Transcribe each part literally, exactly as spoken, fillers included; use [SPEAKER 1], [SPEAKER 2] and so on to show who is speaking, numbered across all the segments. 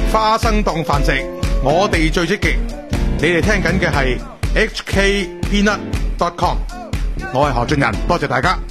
[SPEAKER 1] 花生當飯食，我哋最積極。你哋聽緊嘅係 H K Peanut dot com， 我係何俊仁，多謝大家。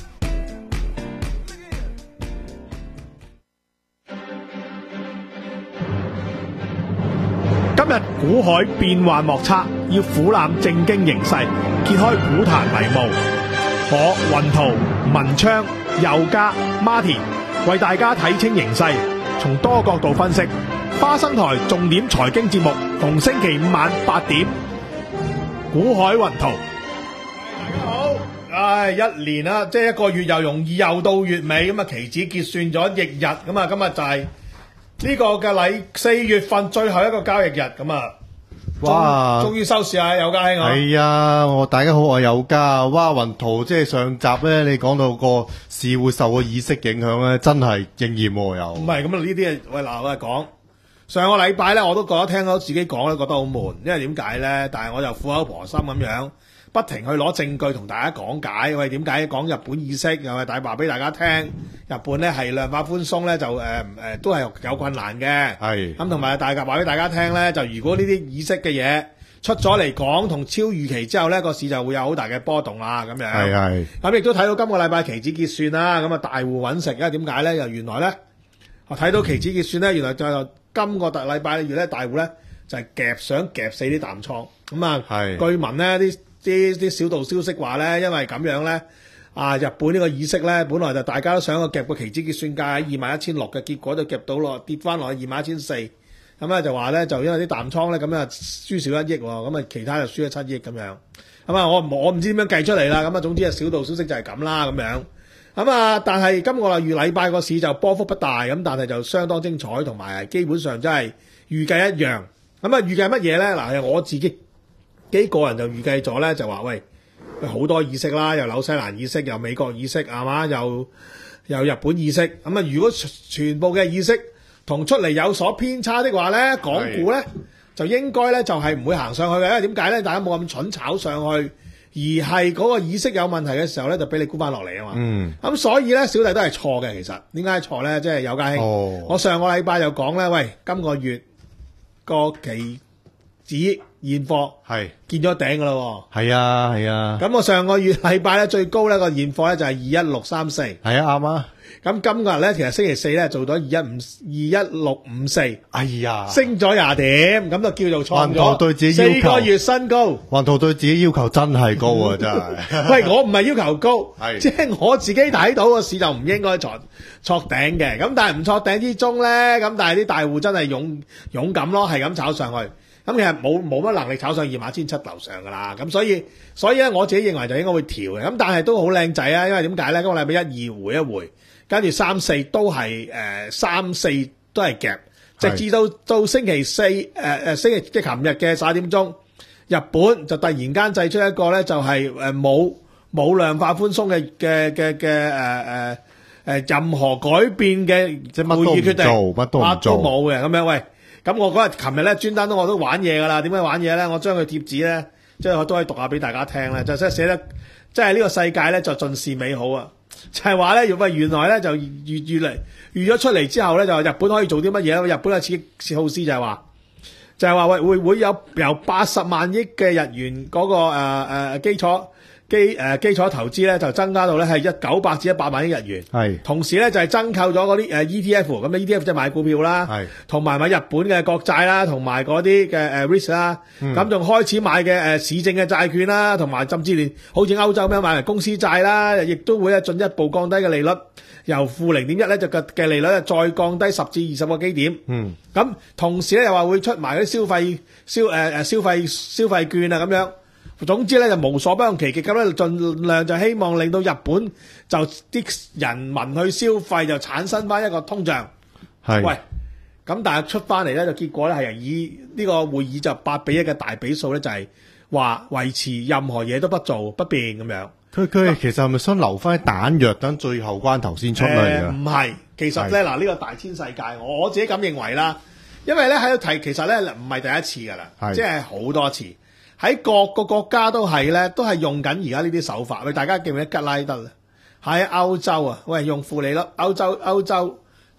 [SPEAKER 2] 今日股海變幻莫測，要俯瞰正經形勢，揭開股壇迷霧。我雲圖、文昌、佑嘉、Martin 為大家睇清形勢，從多角度分析。花生台重點財經節目，逢星期五晚八點，股海雲圖。大家好，唉，一年啦，即係一個月又容易又到月尾，咁啊期指結算咗翌日，咁啊今日就係呢個嘅禮四月份最後一個交易日，咁啊，
[SPEAKER 3] 哇！
[SPEAKER 2] 終於收市啊，佑嘉兄啊！
[SPEAKER 3] 係啊，我大家好，我係佑嘉。哇，雲圖即係上集咧，你講到個市會受個議息影響咧，真係應驗喎又。
[SPEAKER 2] 唔係咁啊，呢啲啊，喂嗱，我係講上個禮拜咧，我都覺得聽到自己講咧，覺得好悶，因為點解咧？但係我就苦口婆心咁樣，不停去攞證據同大家講解，喂點解講日本議息，又係大話俾大家聽，日本咧係量化寬鬆咧就誒誒、呃、都係有困難嘅，
[SPEAKER 3] 係
[SPEAKER 2] 咁同埋大話俾大家聽咧，就如果呢啲議息嘅嘢出咗嚟講同超預期之後咧，個市就會有好大嘅波動啦，咁樣
[SPEAKER 3] 係係
[SPEAKER 2] 咁亦都睇到今個禮拜期指結算啦，咁啊大戶揾食，因為點解咧？又原來咧，我睇到期指結算咧，原來就今個特禮拜月咧，大戶咧就係、是、夾想夾死啲淡倉，咁啊據聞咧啲啲啲小道消息話咧，因為咁樣咧，啊日本呢個議息咧，本來就大家都想個夾個期指結算價喺二萬一千六嘅，結果就夾到落跌翻落去二萬一千四，咁咧就話咧就因為啲淡倉咧咁啊輸少一億喎，咁啊其他就輸咗七億咁樣，咁啊我我唔知點樣計出嚟啦，咁啊總之啊小道消息就係咁啦咁樣。咁啊！但係今個月禮拜個市就波幅不大，咁但係就相當精彩，同埋基本上真係預計一樣。咁啊，預計乜嘢咧？嗱，我自己幾個人就預計咗咧，就話喂，好多議息啦，又紐西蘭議息，又美國議息，係嘛？又又日本議息。咁啊，如果全部嘅議息同出嚟有所偏差的話咧，港股咧就應該咧就係唔會行上去嘅。因為點解咧？大家冇咁蠢炒上去。而係嗰個議息有問題嘅時候咧，就俾你沽翻落嚟啊嘛。嗯。咁所以咧，小弟都係錯嘅。其實點解錯咧？即係佑嘉兄。哦。我上個禮拜就講咧，喂，今個月個期指現貨係見咗頂噶啦。係啊，係啊。咁我上個月禮拜咧最高咧個現貨咧就係二一六三四。係啊，啱啊。咁今個日咧，其實星期四咧做咗二一五二一六五四，哎呀，升咗廿點，咁就叫做創咗四個月新高。
[SPEAKER 3] 雲圖對自己要求真係高啊，真係。
[SPEAKER 2] 喂，我唔係要求高，即係我自己睇到個市就唔應該挫挫頂嘅。咁但係唔挫頂之中咧，咁但係啲大戶真係勇勇敢咯，係咁炒上去。咁其實冇冇乜能力炒上二萬一千七樓上噶啦。咁所以所以咧，我自己認為就應該會調嘅。咁但係都好靚仔啊，因為點解咧？今個禮拜一二回一回。跟住三四都係誒、呃、三四都係夾，直至到到星期四誒誒、呃、星期即係琴日嘅十一點鐘，日本就突然間製出一個咧就係誒冇冇量化寬鬆嘅嘅嘅嘅誒誒誒任何改變嘅會議決定，乜都唔做冇嘅咁樣。喂，咁我嗰日琴日咧專登都我都玩嘢㗎啦。點解玩嘢咧？我將佢貼紙咧，即係我都可以讀下俾大家聽咧，就即係寫得即係呢個世界咧就盡是美好啊！就係話咧，喂，原來咧就預預嚟預咗出嚟之後咧，就話日本可以做啲乜嘢咧？日本嘅刺激措施就係話，就係話喂會會有由八十萬億嘅日元嗰、那個誒誒、呃、基礎基誒、呃、基礎投資咧，就增加到咧係一九百至一百萬億日元。係同時咧就係、是、增購咗嗰啲誒 E T F， 咁 E T F 即係買股票啦，係同埋買日本嘅國債啦，同埋嗰啲嘅誒 risk 啦，咁、嗯、仲開始買嘅誒市政嘅債券啦，同埋甚至連好似歐洲咁樣買埋公司債啦，亦都會咧進一步降低嘅利率，由負零點一咧就嘅嘅利率再降低十至二十個基點。嗯，咁同時咧又話會出埋嗰啲消費消誒誒消費消費券啊咁樣。總之咧就無所不用其極咁咧，盡量就希望令到日本就啲人民去消費就產生翻一個通脹。係喂，咁但係出翻嚟咧就結果咧係以呢個會議就八比一嘅大比數咧就係話維持任何嘢都不做不變咁樣。
[SPEAKER 3] 佢佢其實係咪想留翻啲彈藥等最後關頭先出嚟啊？
[SPEAKER 2] 唔係，其實咧嗱呢個大千世界，我我自己咁認為啦，因為咧喺度提，其實咧唔係第一次噶啦，即係好多次。喺各個國家都係咧，都係用緊而家呢啲手法。喂，大家記唔記得吉拉德咧？喺歐洲啊，喂，用負利率，歐洲歐洲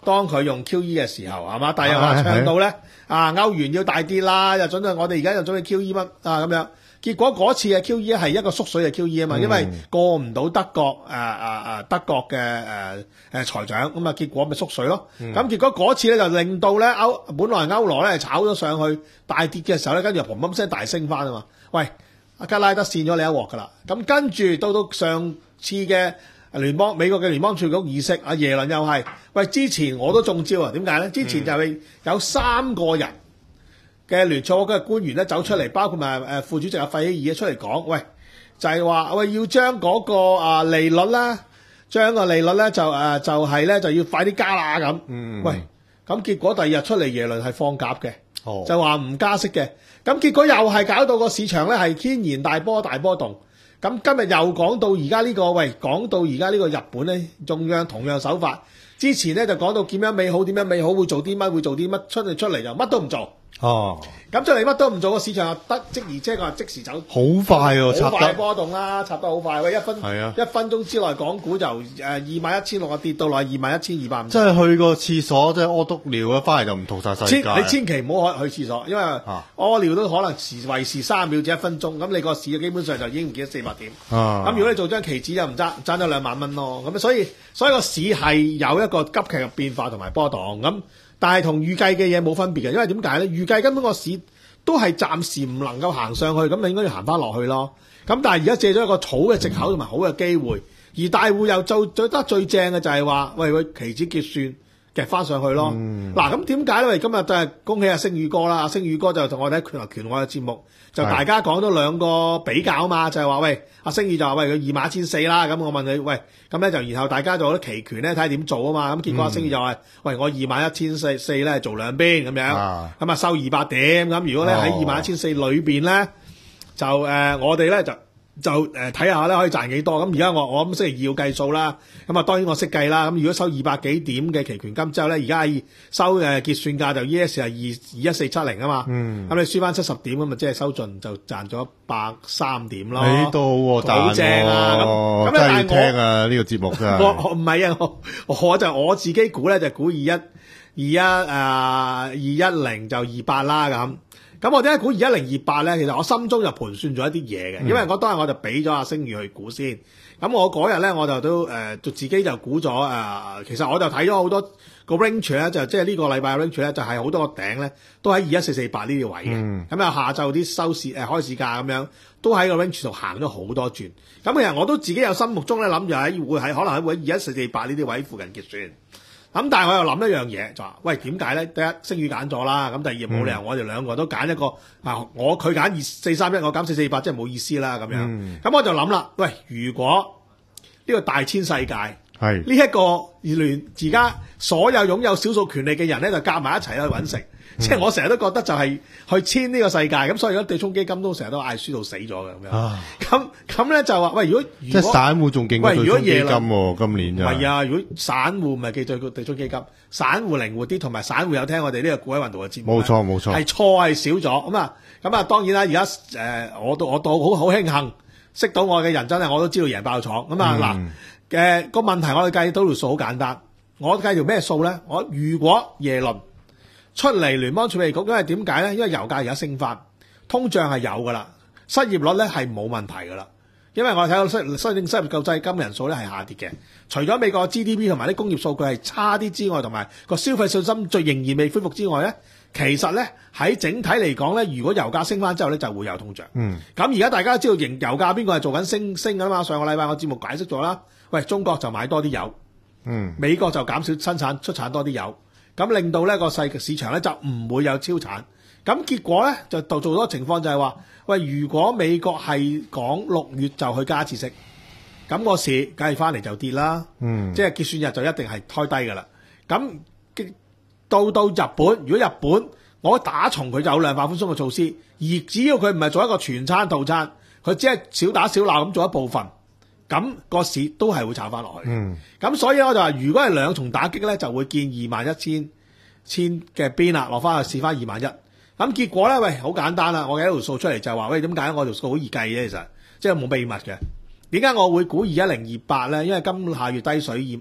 [SPEAKER 2] 當佢用 Q E 嘅時候係嘛，但係又話唱到咧啊歐元要大跌啦，又準備我哋而家又準備 Q E 乜啊咁樣。結果嗰次嘅 Q E 係一個縮水嘅 Q E 啊嘛，因為過唔到德國誒誒誒德國嘅誒誒財長，咁啊結果咪縮水咯。咁、嗯、結果嗰次咧就令到咧歐本來歐羅咧炒咗上去大跌嘅時候咧，跟住砰砰聲大升翻啊嘛。喂，阿加拉德跣咗你一鑊噶啦。咁跟住到到上次嘅聯邦美國嘅聯邦儲局議息，阿耶倫又係喂，之前我都中招啊。點解咧？之前就係有三個人嘅聯儲局嘅官員咧走出嚟，包括埋誒副主席阿費希爾出嚟講，喂，就係話喂要將嗰個啊利率啦，將個利率咧就誒就係咧就要快啲加啦咁。嗯，喂，咁結果第二日出嚟耶倫係放鴿嘅，哦，就話唔加息嘅。咁結果又係搞到個市場咧係天然大波大波動。咁今日又講到而家呢個喂，講到而家呢個日本咧中央同樣手法。之前咧就講到點樣美好，點樣美好會做啲乜，會做啲乜，出嚟出嚟就乜都唔做。哦，咁出嚟乜都唔做，個市場又得即而且佢即時走，
[SPEAKER 3] 好快喎、啊，插
[SPEAKER 2] 好快波動啦，插得好快，喂一分
[SPEAKER 3] 係啊，
[SPEAKER 2] 一分鐘之內港股就誒二萬一千六啊跌到落二萬一千二百五，
[SPEAKER 3] 即係去個廁所即係屙督尿啊，翻嚟就唔同晒世界。
[SPEAKER 2] 你千祈唔好去廁所，因為屙尿都可能時維持三秒至一分鐘，咁你個市基本上就已經唔記得四百點。咁、啊、如果你做張期指就唔爭爭咗兩萬蚊咯，咁所以所以個市係有一個急劇嘅變化同埋波動咁。但係同預計嘅嘢冇分別嘅，因為點解咧？預計根本個市都係暫時唔能夠行上去，咁你應該要行翻落去咯。咁但係而家借咗一個好嘅藉口同埋好嘅機會，而大戶又做做得最正嘅就係話，喂喂，期指結算夾翻上去咯。嗱、嗯，咁點解咧？今日就係恭喜阿星宇哥啦，星宇哥就同我哋喺拳頭拳我嘅節目，就大家講咗兩個比較啊嘛，就係、是、話喂，阿星宇就話喂佢二萬一千四啦，咁我問佢喂，咁咧就然後大家做啲期權咧睇下點做啊嘛，咁結果阿星宇就話、嗯、喂我二萬一千四四咧做兩邊咁樣，咁啊收二百點，咁如果咧喺二萬一千四裏邊咧就誒、呃、我哋咧就。就誒睇下咧可以賺幾多，咁而家我我諗星期二要計數啦，咁啊當然我識計啦，咁如果收二百幾點嘅期權金之後咧，而家係收誒結算價就 E S 係二二一四七零啊嘛，咁、嗯、你輸翻七十點咁啊，即係收盡就賺咗百三點咯，
[SPEAKER 3] 你都好喎，賺
[SPEAKER 2] 好正啊，咁咁
[SPEAKER 3] 真係要聽啊呢、呢個節目真係，
[SPEAKER 2] 我唔係啊，我我就我自己估咧就估二一二一誒二一零就二八啦咁。咁我點解估二一零二八咧？其實我心中就盤算咗一啲嘢嘅，因為我當日我就俾咗阿星宇去估先。咁我嗰日咧我就都誒，就、呃、自己就估咗誒、呃。其實我就睇咗好多個 range 咧，就即係呢個禮拜嘅 range 咧，就係好多個頂咧都喺二一四四八呢啲位嘅。咁、嗯、啊下晝啲收市誒、呃、開市價咁樣都喺個 range 度行咗好多轉。咁其實我都自己有心目中咧諗住喺會喺可能喺會二一四四八呢啲位附近結算。咁但係我又諗一樣嘢，就話喂點解咧？第一星宇揀咗啦，咁第二冇理由我哋兩個都揀一個啊！我佢揀二四三一，我揀四四八，即係冇意思啦咁樣。咁、嗯、我就諗啦，喂，如果呢個大千世界係呢一個連而家所有擁有少數權利嘅人咧，就夾埋一齊去揾食。即、嗯、係、就是、我成日都覺得就係去簽呢個世界，咁所以而家對沖基金都成日都嗌輸到死咗嘅咁樣。咁咁咧就話喂，如果即係散戶仲勁過對沖基金喎，今年就係啊！如果散戶唔係記住對沖基金，散戶靈活啲，同埋散戶有聽我哋呢個股海運動嘅節目。冇錯冇錯，係錯係少咗咁啊！咁啊，當然啦，而家誒我都我都好好慶幸識到我嘅人，真係我都知道贏爆廠咁啊！嗱嘅個問題，我哋計到條數好簡單，我計條咩數咧？我如果耶倫出嚟聯邦儲備局，因為點解咧？因為油價而家升翻，通脹係有噶啦，失業率咧係冇問題噶啦。因為我睇到失失失業救濟金人數咧係下跌嘅，除咗美國 G D P 同埋啲工業數據係差啲之外，同埋個消費信心最仍然未恢復之外咧，其實咧喺整體嚟講咧，如果油價升翻之後咧，就會有通脹。嗯，咁而家大家知道營油價邊個係做緊升升噶啦嘛？上個禮拜我節目解釋咗啦。喂，中國就買多啲油，嗯，美國就減少生產出產多啲油。咁令到呢個細市場咧就唔會有超產，咁結果咧就做做多情況就係話，喂，如果美國係講六月就去加次息，咁個市梗係翻嚟就跌啦，嗯，即係結算日就一定係開低噶啦。咁到到日本，如果日本我打從佢就有量化寬鬆嘅措施，而只要佢唔係做一個全餐套餐，佢只係小打小鬧咁做一部分。咁、個市都係會炒翻落去，咁、嗯、所以我就話，如果係兩重打擊咧，就會見二萬一千千嘅邊啦，落翻去試翻二萬一。咁結果咧，喂，好簡單啦，我嘅一條數出嚟就係話，喂，點解我條數好易計嘅？其實即係冇秘密嘅。點解我會估二一零二八咧？因為今夏月低水二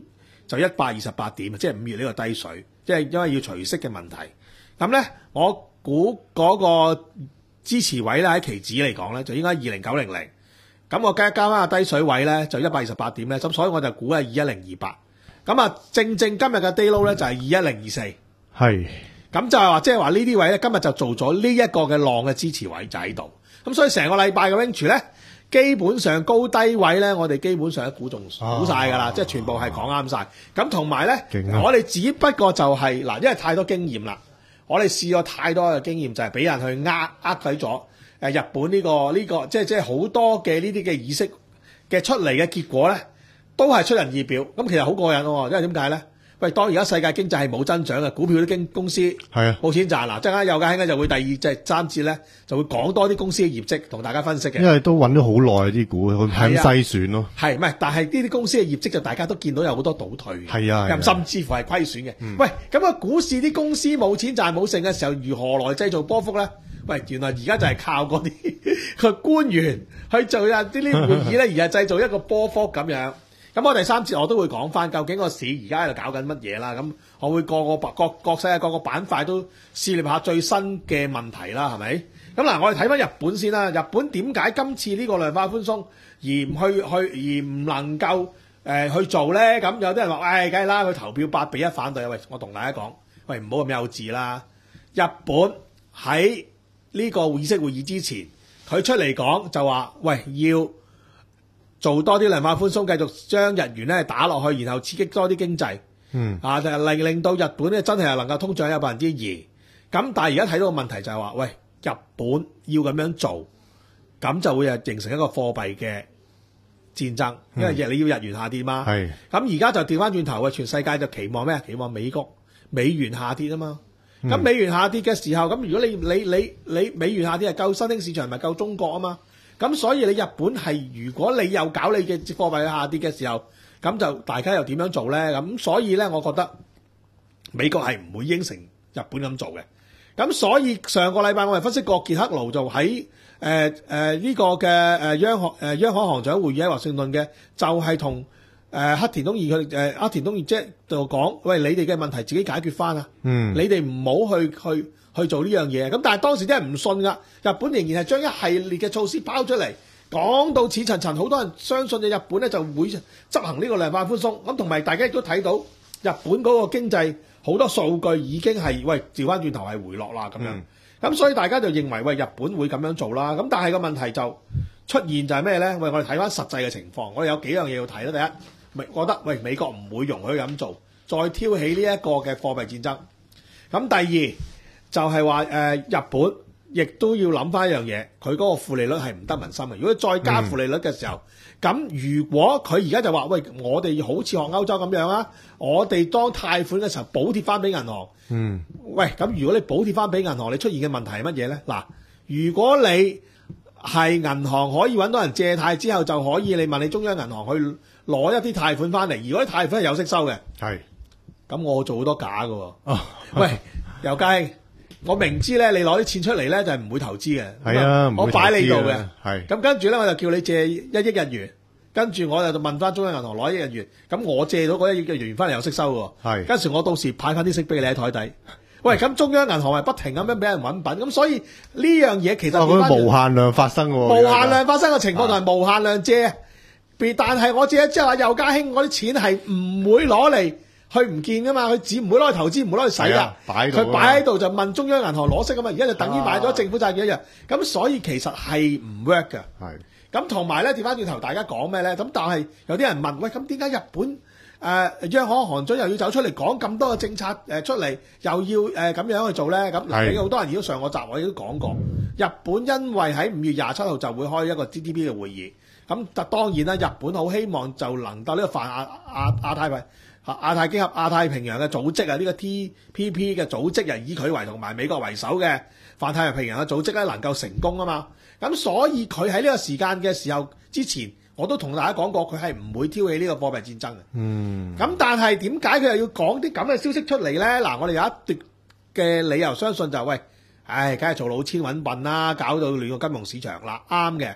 [SPEAKER 2] 就一百二十八點，即係五月呢個低水，即係因為要除息嘅問題。咁咧，我估嗰個支持位咧喺期指嚟講咧，就應該二零九零零。咁我加加翻個低水位咧，就一百二十八點咧，咁所以我就估係二一零二八。咁啊，正正今日嘅 day low 咧就係二一零二四。
[SPEAKER 3] 係。
[SPEAKER 2] 咁就係話，即係話呢啲位咧，今日就做咗呢一個嘅浪嘅支持位就喺度。咁所以成個禮拜嘅 range 咧，基本上高低位咧，我哋基本上估中估晒㗎啦，啊、即係全部係講啱晒。咁同埋咧，我哋只不過就係、是、嗱，因為太多經驗啦，我哋試過太多嘅經驗，就係俾人去呃呃佢咗誒日本呢、呢個呢、呢個，即係即係好多嘅呢啲嘅議息嘅出嚟嘅結果咧，都係出人意表。咁其實好過癮喎，因為點解咧？喂，當而家世界經濟係冇增長嘅，股票啲經公司係啊冇錢賺嗱，陣間有家興咧就會第二即係三節咧就會講多啲公司嘅業績同大家分析嘅。因為
[SPEAKER 3] 都揾咗好耐啲股，佢係咁篩選咯。
[SPEAKER 2] 係唔係？但係呢啲公司嘅業績就大家都見到有好多倒退嘅，
[SPEAKER 3] 係啊，
[SPEAKER 2] 甚至乎係虧損嘅。嗯、喂，咁啊股市啲公司冇錢賺冇剩嘅時候，如何來製造波幅咧？喂，原來而家就係靠嗰啲個官員去做啊啲呢會議咧，而係製造一個波幅咁樣。咁我第三節我都會講翻，究竟個市而家喺度搞緊乜嘢啦？咁我會個個各各世界各個板塊都試驗下最新嘅問題啦，係咪？咁嗱，我哋睇翻日本先啦。日本點解今次呢個量化寬鬆而唔去去而唔能夠誒、呃、去做咧？咁有啲人話，唉，梗係啦，佢投票八比一反對。喂，我同大家講，喂，唔好咁幼稚啦。日本喺呢個議息會議之前，佢出嚟講就話，喂，要做多啲量化寬鬆，繼續將日元咧打落去，然後刺激多啲經濟。嗯，啊，就令令到日本咧真係能夠通脹有百分之二。咁但係而家睇到個問題就係話，喂，日本要咁樣做，咁就會係形成一個貨幣嘅戰爭，因為你要日元下跌嘛。係、嗯。咁而家就調翻轉頭，全世界就期望咩？期望美國美元下跌啊嘛。咁、嗯、美元下跌嘅時候，咁如果你你你你美元下跌係救新興市場，唔係救中國啊嘛。咁所以你日本係如果你又搞你嘅貨幣下跌嘅時候，咁就大家又點樣做咧？咁所以咧，我覺得美國係唔會應承日本咁做嘅。咁所以上個禮拜我哋分析過傑克勞就喺誒誒呢個嘅誒央行誒央行行長會議喺華盛頓嘅，就係同誒黑田東彥佢誒黑田東彥即係就講，喂，你哋嘅問題自己解決翻啊！嗯，你哋唔好去去。去做呢樣嘢，咁但係當時啲人唔信㗎，日本仍然係將一系列嘅措施拋出嚟，講到似層層，好多人相信嘅日本咧就會執行呢個量化寬鬆，咁同埋大家亦都睇到日本嗰個經濟好多數據已經係喂調翻轉頭係回落啦咁樣，咁、嗯、所以大家就認為喂日本會咁樣做啦，咁但係個問題就出現就係咩咧？喂，我哋睇翻實際嘅情況，我哋有幾樣嘢要睇啦。第一，覺得喂美國唔會容許咁做，再挑起呢一個嘅貨幣戰爭。咁第二。就係話誒日本亦都要諗翻一樣嘢，佢嗰個負利率係唔得民心嘅。如果再加負利率嘅時候，咁、嗯、如果佢而家就話喂，我哋好似學歐洲咁樣啊，我哋當貸款嘅時候補貼翻俾銀行。嗯。喂，咁如果你補貼翻俾銀行，你出現嘅問題係乜嘢咧？嗱，如果你係銀行可以揾到人借貸之後，就可以你問你中央銀行去攞一啲貸款翻嚟。如果啲貸款係有息收嘅，係。咁我做好多假㗎喎。哦。喂，又雞。我明知咧，你攞啲錢出嚟咧就係唔會投資嘅，係啊，我擺你度嘅，係。咁跟住咧，我就叫你借一億日元，跟住我就問翻中央銀行攞一億日元，咁我借到嗰一億日元翻嚟有息收喎，係。跟住我到時派翻啲息俾你喺台底。喂，咁中央銀行係不停咁樣俾人揾品，咁所以呢樣嘢其實
[SPEAKER 3] 佢無限量發生喎，
[SPEAKER 2] 無限量發生嘅情況同埋無限量借，但係我借咗之後，又家興我啲錢係唔會攞嚟。佢唔見噶嘛，佢只唔會攞去投資，唔會攞去使噶。佢擺喺度就問中央銀行攞息噶嘛，而家就等於買咗政府債券一樣。咁、啊、所以其實係唔 work 㗎。係。咁同埋咧，調翻轉頭，大家講咩咧？咁但係有啲人問，喂，咁點解日本誒、呃、央行行長又要走出嚟講咁多嘅政策誒出嚟，又要誒咁、呃、樣去做咧？咁嗱，好多人已經上個集我亦都講過，日本因為喺五月廿七號就會開一個 G D P 嘅會議，咁當然啦，日本好希望就能夠呢個泛亞亞亞太區。亞太經合亞太平洋嘅組織啊，呢、這個 T P P 嘅組織啊，以佢為同埋美國為首嘅泛太平洋嘅組織咧，能夠成功啊嘛。咁所以佢喺呢個時間嘅時候之前，我都同大家講過，佢係唔會挑起呢個貨幣戰爭嘅。嗯。咁但係點解佢又要講啲咁嘅消息出嚟咧？嗱，我哋有一段嘅理由相信就係、喂，唉，梗係做老千揾笨啦，搞到亂個金融市場啦，啱嘅。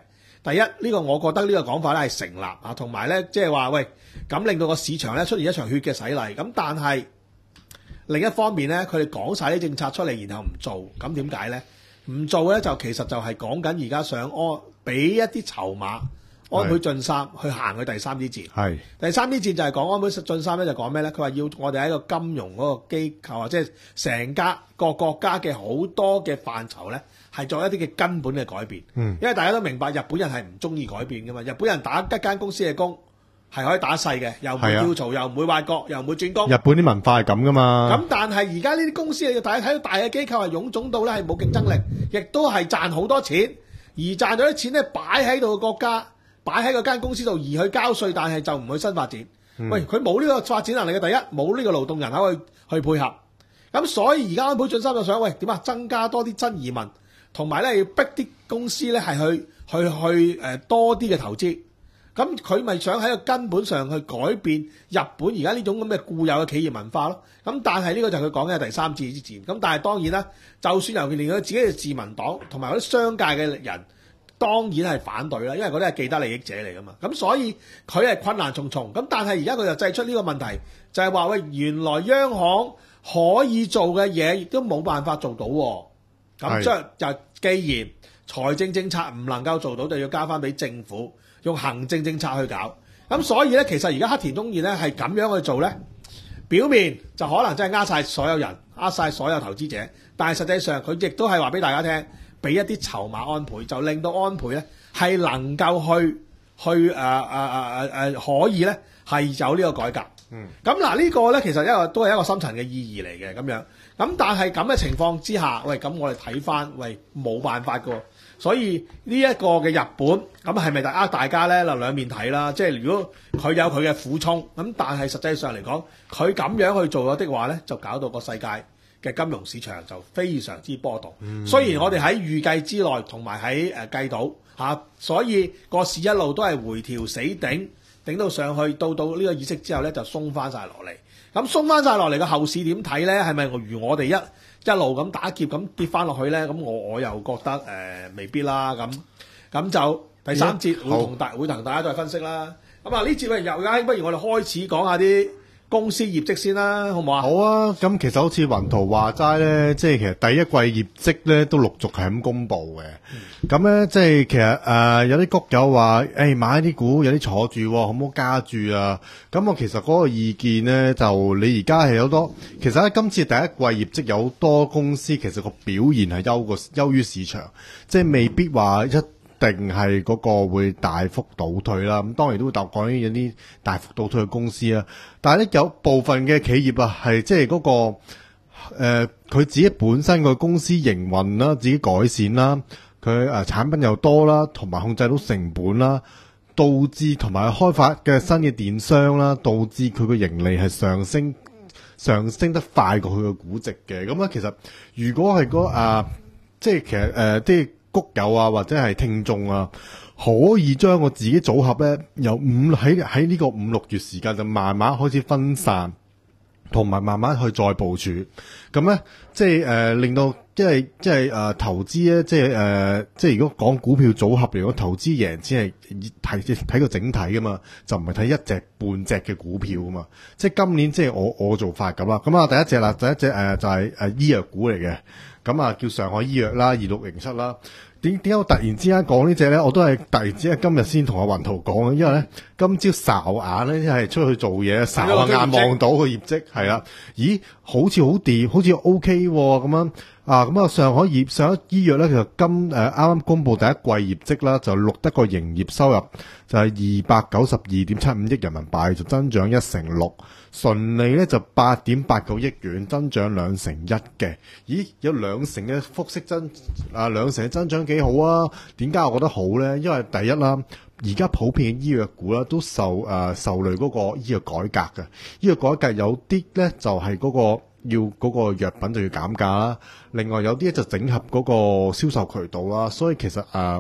[SPEAKER 2] 第一呢、呢個我覺得呢個講法咧係成立啊，同埋咧即係話喂咁令到個市場咧出現一場血嘅洗禮。咁但係另一方面咧，佢哋講晒啲政策出嚟，然後唔做，咁點解咧？唔做咧就其實就係講緊而家想安俾一啲籌碼安倍晉三去行去第三支箭。
[SPEAKER 3] 係
[SPEAKER 2] 第三支箭就係講安倍晉三咧就講咩咧？佢話要我哋喺個金融嗰個機構啊，即係成家個國家嘅好多嘅範疇咧，係做一啲嘅根本嘅改變。嗯，因為大家都明白日本人係唔中意改變噶嘛，日本人打一間公司嘅工係可以打細嘅，又唔會跳槽，又唔會挖角，又唔會轉工。
[SPEAKER 3] 日本啲文化係咁噶嘛。
[SPEAKER 2] 咁但係而家呢啲公司你要大家睇到大嘅機構係臃腫到咧係冇競爭力，亦都係賺好多錢，而賺咗啲錢咧擺喺度嘅國家，擺喺嗰間公司度而去交稅，但係就唔去新發展。嗯、喂，佢冇呢個發展能力嘅，第一冇呢個勞動人口去去配合。咁所以而家安倍晉三就想喂點啊，增加多啲真移民，同埋咧要逼啲公司咧係去去去誒、呃、多啲嘅投資。咁佢咪想喺個根本上去改變日本而家呢種咁嘅固有嘅企業文化咯？咁但係呢個就係佢講嘅第三次之戰。咁但係當然啦，就算尤其連佢自己嘅自民黨同埋嗰啲商界嘅人，當然係反對啦，因為嗰啲係既得利益者嚟噶嘛。咁所以佢係困難重重。咁但係而家佢就製出呢個問題，就係話喂，原來央行可以做嘅嘢，亦都冇辦法做到。咁即係就既然財政政策唔能夠做到，就要交翻俾政府。用行政政策去搞，咁所以咧，其實而家黑田東彥咧係咁樣去做咧，表面就可能真係呃晒所有人，呃晒所有投資者，但係實際上佢亦都係話俾大家聽，俾一啲籌碼安倍，就令到安倍咧係能夠去去誒誒誒誒誒可以咧係有呢個改革。嗯，咁嗱呢個咧其實一個都係一個深層嘅意義嚟嘅咁樣，咁但係咁嘅情況之下，喂咁我哋睇翻，喂冇辦法㗎。所以呢一個嘅日本咁係咪大呃大家咧？嗱兩面睇啦，即係如果佢有佢嘅苦衷，咁但係實際上嚟講，佢咁樣去做咗的話咧，就搞到個世界嘅金融市場就非常之波動。嗯、雖然我哋喺預計之內，同埋喺誒計到嚇、啊，所以個市一路都係回調死頂，頂到上去，到到呢個議息之後咧就鬆翻晒落嚟。咁鬆翻晒落嚟嘅後市點睇咧？係咪如我哋一一路咁打劫咁跌翻落去咧？咁我我又覺得誒、呃、未必啦。咁咁就第三節會同大會同大家再分析啦。咁啊呢節喂又家兄，不如我哋開始講下啲公司業績先啦，好唔好啊？
[SPEAKER 3] 好啊。咁其實好似雲圖話齋咧，即係其實第一季業績咧都陸續係咁公布嘅。咁咧、嗯、即係其實誒、呃、有啲谷友話誒、欸、買啲股有啲坐住，可唔可以加注啊？咁我其實嗰個意見咧就你而家係有好多，其實喺今次第一季業績有好多公司其實個表現係優過優於市場，即係未必話一定係嗰個會大幅倒退啦。咁當然都會講講有啲大幅倒退嘅公司啊。但係咧有部分嘅企業啊係即係嗰個誒佢、呃、自己本身個公司營運啦，自己改善啦，佢誒、呃、產品又多啦，同埋控制到成本啦，導致同埋開發嘅新嘅電商啦，導致佢個盈利係上升上升得快過佢個估值嘅。咁啊，其實如果係嗰啊，即係其實誒即係谷友啊，或者係聽眾啊，可以將我自己組合咧，由五喺喺呢個五六月時間就慢慢開始分散，同埋慢慢去再部署。咁咧，即係誒、呃、令到即係即係誒投資咧，即係誒、呃、即係如果講股票組合嚟講，投資贏先係睇睇個整體噶嘛，就唔係睇一隻半隻嘅股票噶嘛。即係今年即係我我做法咁啦。咁啊，第一隻啦，第一隻誒、呃、就係、是、誒醫藥股嚟嘅。咁啊，叫上海醫藥啦，二六零七啦。點點解我突然之間講呢隻咧？我都係突然之間今日先同阿雲圖講嘅，因為咧今朝睄眼咧，即係出去做嘢，睄眼望到個業績係啦。咦，好似好掂，好似 O K 咁樣啊！咁啊，上海業上海醫藥咧，其實今誒啱啱公布第一季業績啦，就錄得個營業收入就係二百九十二點七五億人民幣，就增長一成六。純利咧就八點八九億元，增長兩成一嘅。咦，有兩成嘅複式增啊，兩成嘅增長幾好啊？點解我覺得好咧？因為第一啦，而家普遍嘅醫藥股啦都受誒、呃、受累嗰個醫藥改革嘅。醫藥改革有啲咧就係、是、嗰、那個要嗰個藥品就要減價啦，另外有啲咧就整合嗰個銷售渠道啦。所以其實誒、呃、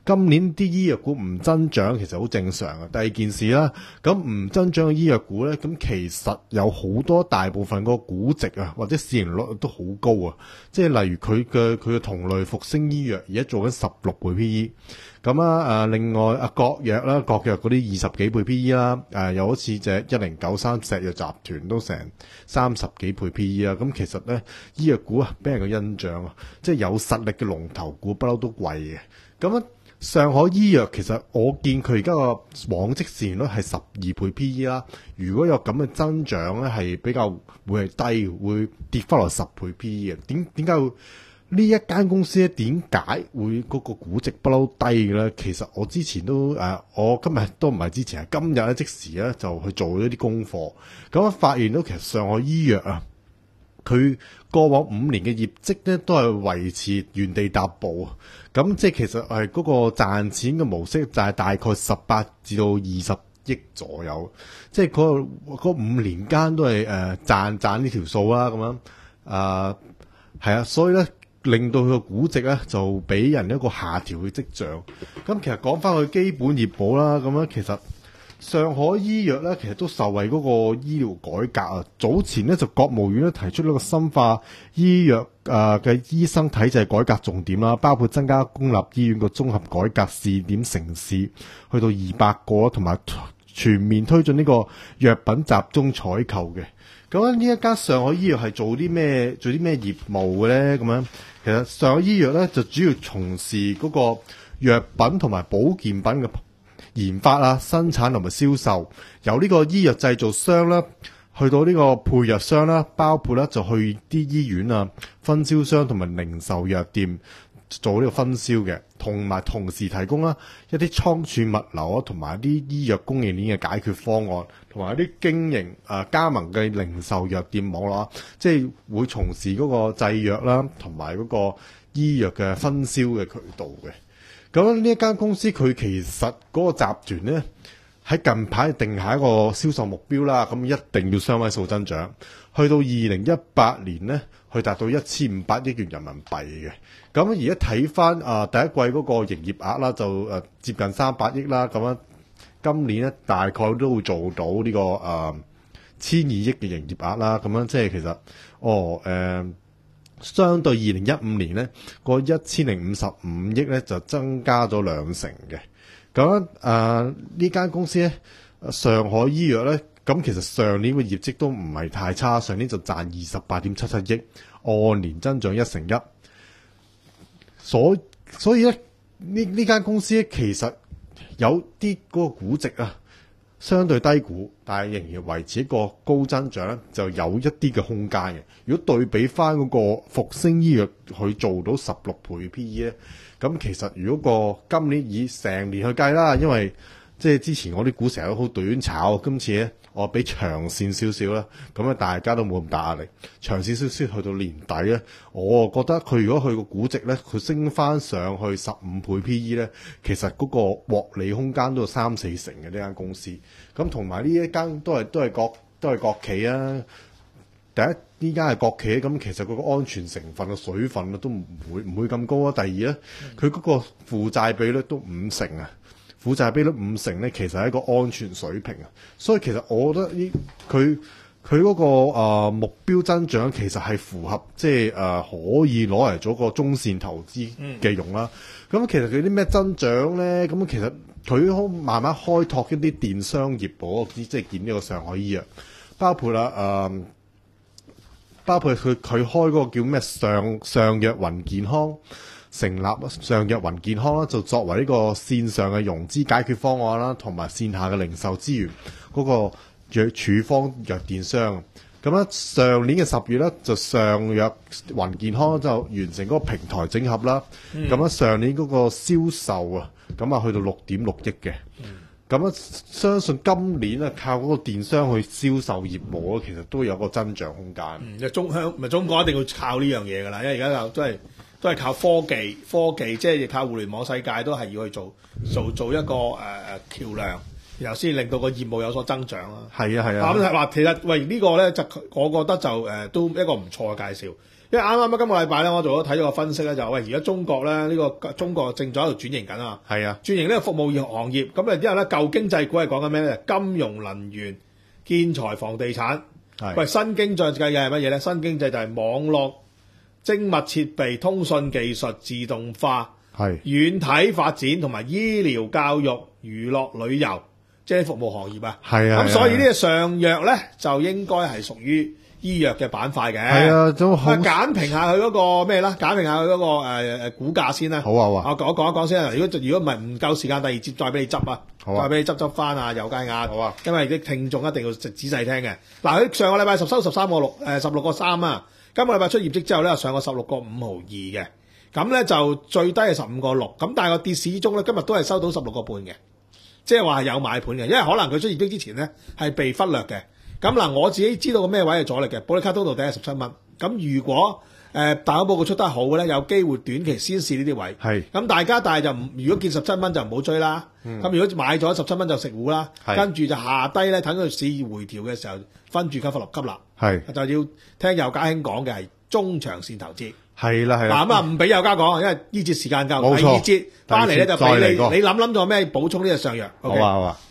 [SPEAKER 3] 今年啲醫藥股唔增長，其實好正常嘅。第二件事啦，咁唔增長嘅醫藥股咧，咁其實有好多大部分個估值啊，或者市盈率都好高啊。即係例如佢嘅佢嘅同類復星醫藥，而家做緊十六倍 P E。咁啊，誒另外啊國藥啦，國藥嗰啲二十幾倍 P E 啦，誒又好似隻一零九三石藥集團都成三十幾倍 P E 啊。咁其實咧，醫藥股啊，俾人個印象啊，即係有實力嘅龍頭股，不嬲都貴嘅。咁啊，上海醫藥其實我見佢而家個往績市盈率係十二倍 P E 啦。如果有咁嘅增長咧，係比較會係低，會跌翻落十倍 P E 嘅。點點解會？呢一間公司咧，點解會嗰個估值不嬲低嘅咧？其實我之前都誒、呃，我今日都唔係之前，係今日咧即時咧就去做咗啲功課，咁我發現到其實上海醫藥啊，佢過往五年嘅業績咧都係維持原地踏步，咁即係其實係嗰個賺錢嘅模式就係大概十八至到二十億左右，即係嗰、嗰個嗰五年間都係誒、呃、賺賺呢條數啦，咁樣誒係啊，所以咧。令到佢個估值咧就俾人一個下調嘅跡象。咁其實講翻佢基本業務啦，咁樣其實上海醫藥咧其實都受惠嗰個醫療改革啊。早前咧就國務院咧提出呢個深化醫藥誒嘅醫生體制改革重點啦，包括增加公立醫院個綜合改革試點城市去到二百個，同埋全面推進呢個藥品集中採購嘅。咁呢一間上海醫藥係做啲咩做啲咩業務嘅咧？咁樣其實上海醫藥咧就主要從事嗰個藥品同埋保健品嘅研發啦、生產同埋銷售，由呢個醫藥製造商啦，去到呢個配藥商啦，包括咧就去啲醫院啊、分銷商同埋零售藥店做呢個分銷嘅，同埋同時提供啦一啲倉儲物流啊，同埋一啲醫藥供應鏈嘅解決方案，同埋一啲經營誒、呃、加盟嘅零售藥店網絡，即係會從事嗰個製藥啦，同埋嗰個醫藥嘅分銷嘅渠道嘅。咁呢一間公司佢其實嗰個集團咧喺近排定下一個銷售目標啦，咁一定要雙位數增長，去到二零一八年咧，去達到一千五百億元人民幣嘅。咁而家睇翻啊第一季嗰個營業額啦，就誒、呃、接近三百億啦。咁樣今年咧大概都會做到呢、這個誒千二億嘅營業額啦。咁樣即係其實哦誒、呃，相對二零一五年咧個一千零五十五億咧就增加咗兩成嘅。咁誒呢間公司咧，上海醫藥咧，咁其實上年嘅業績都唔係太差，上年就賺二十八點七七億，按年增長一成一。所所以咧，呢呢間公司咧，其實有啲嗰個估值啊，相對低估，但係仍然維持一個高增長咧，就有一啲嘅空間嘅。如果對比翻嗰個復星醫藥，佢做到十六倍 P E 咧，咁其實如果個今年以成年去計啦，因為即係之前我啲股成日都好短炒，今次咧我俾長線少少啦，咁啊大家都冇咁大壓力，長線少少去到年底咧，我覺得佢如果佢個估值咧，佢升翻上去十五倍 P E 咧，其實嗰個獲利空間都有三四成嘅呢間公司。咁同埋呢一間都係都係國都係國企啊。第一呢間係國企，咁其實嗰個安全成分嘅水分都唔會唔會咁高啊。第二咧，佢嗰個負債比率都五成啊。負債比率五成咧，其實係一個安全水平啊，所以其實我覺得呢，佢佢嗰個、呃、目標增長其實係符合，即係誒、呃、可以攞嚟做個中線投資嘅用啦。咁、嗯、其實佢啲咩增長咧？咁其實佢好慢慢開拓一啲電商業務，即係見呢個上海醫藥，包括啦誒、呃，包括佢佢開嗰個叫咩上上藥雲健康。成立上藥雲健康啦，就作為呢個線上嘅融資解決方案啦，同埋線下嘅零售資源嗰個藥處方藥電商。咁咧上年嘅十月咧，就上藥雲健康就完成嗰個平台整合啦。咁咧、嗯、上年嗰個銷售啊，咁啊去到六點六億嘅。咁咧、嗯、相信今年啊靠嗰個電商去銷售業務咧，其實都有個增長空間。
[SPEAKER 2] 嗯，就中香咪中國一定要靠呢樣嘢㗎啦，因為而家就都係。都係靠科技，科技即係靠互聯網世界都係要去做做做一個誒誒、呃、橋梁， 然後先令到個業務有所增長啦。
[SPEAKER 3] 係啊係啊。
[SPEAKER 2] 咁係話其實喂呢個咧就我覺得就誒、呃、都一個唔錯嘅介紹。因為啱啱今個禮拜咧，我做咗睇咗個分析咧，就喂而家中國咧呢、呢個中國正在喺度轉型緊啊，
[SPEAKER 3] 係啊，
[SPEAKER 2] 轉型呢個服務業行業，咁啊之後咧舊經濟股係講緊咩咧？金融、能源、建材、房地產。喂，新經濟計嘅係乜嘢咧？新經濟就係網絡、精密設備、通訊技術、自動化、
[SPEAKER 3] 係
[SPEAKER 2] 軟體發展同埋醫療、教育、娛樂、旅遊，即係服務行業啊。
[SPEAKER 3] 係啊，
[SPEAKER 2] 咁所以呢個上藥咧就應該係屬於醫藥嘅板塊嘅。
[SPEAKER 3] 係啊，都好。
[SPEAKER 2] 簡評下佢嗰個咩啦？簡評下佢嗰個誒誒股價先啦。
[SPEAKER 3] 好啊，好啊。
[SPEAKER 2] 我講一講一講先啊。如果如果唔係唔夠時間，第二節再俾你執啊。好啊。再俾你執執翻啊，有雞壓。好啊。因為啲聽眾一定要仔細聽嘅。嗱，佢上個禮拜十收十三個六，誒十六個三啊。今個禮拜出業績之後咧，上個十六個五毫二嘅。咁咧就最低係十五個六。咁但係個跌市中咧，今日都係收到十六個半嘅。即係話係有買盤嘅，因為可能佢出業績之前咧係被忽略嘅。咁嗱，我自己知道個咩位係阻力嘅，保利卡通道底係十七蚊。咁如果誒、呃、大行報告出得好嘅咧，有機會短期先試呢啲位。係。咁大家但係就唔，如果見十七蚊就唔好追啦。咁、嗯、如果買咗十七蚊就食糊啦。跟住就下低咧，等佢市回調嘅時候，分住吸落吸納。係。就要聽尤家興講嘅係中長線投資。係啦係啦。嗱咁啊，唔俾尤家講，因為呢節時間夠。冇錯。第二節翻嚟咧就俾你，你諗諗咗咩補充呢個上藥。好啊好啊。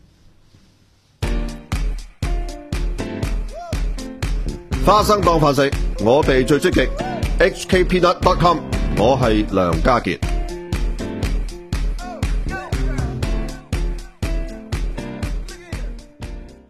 [SPEAKER 4] 花生當飯食，我哋最積極。H K Peanut dot com， 我係梁家傑。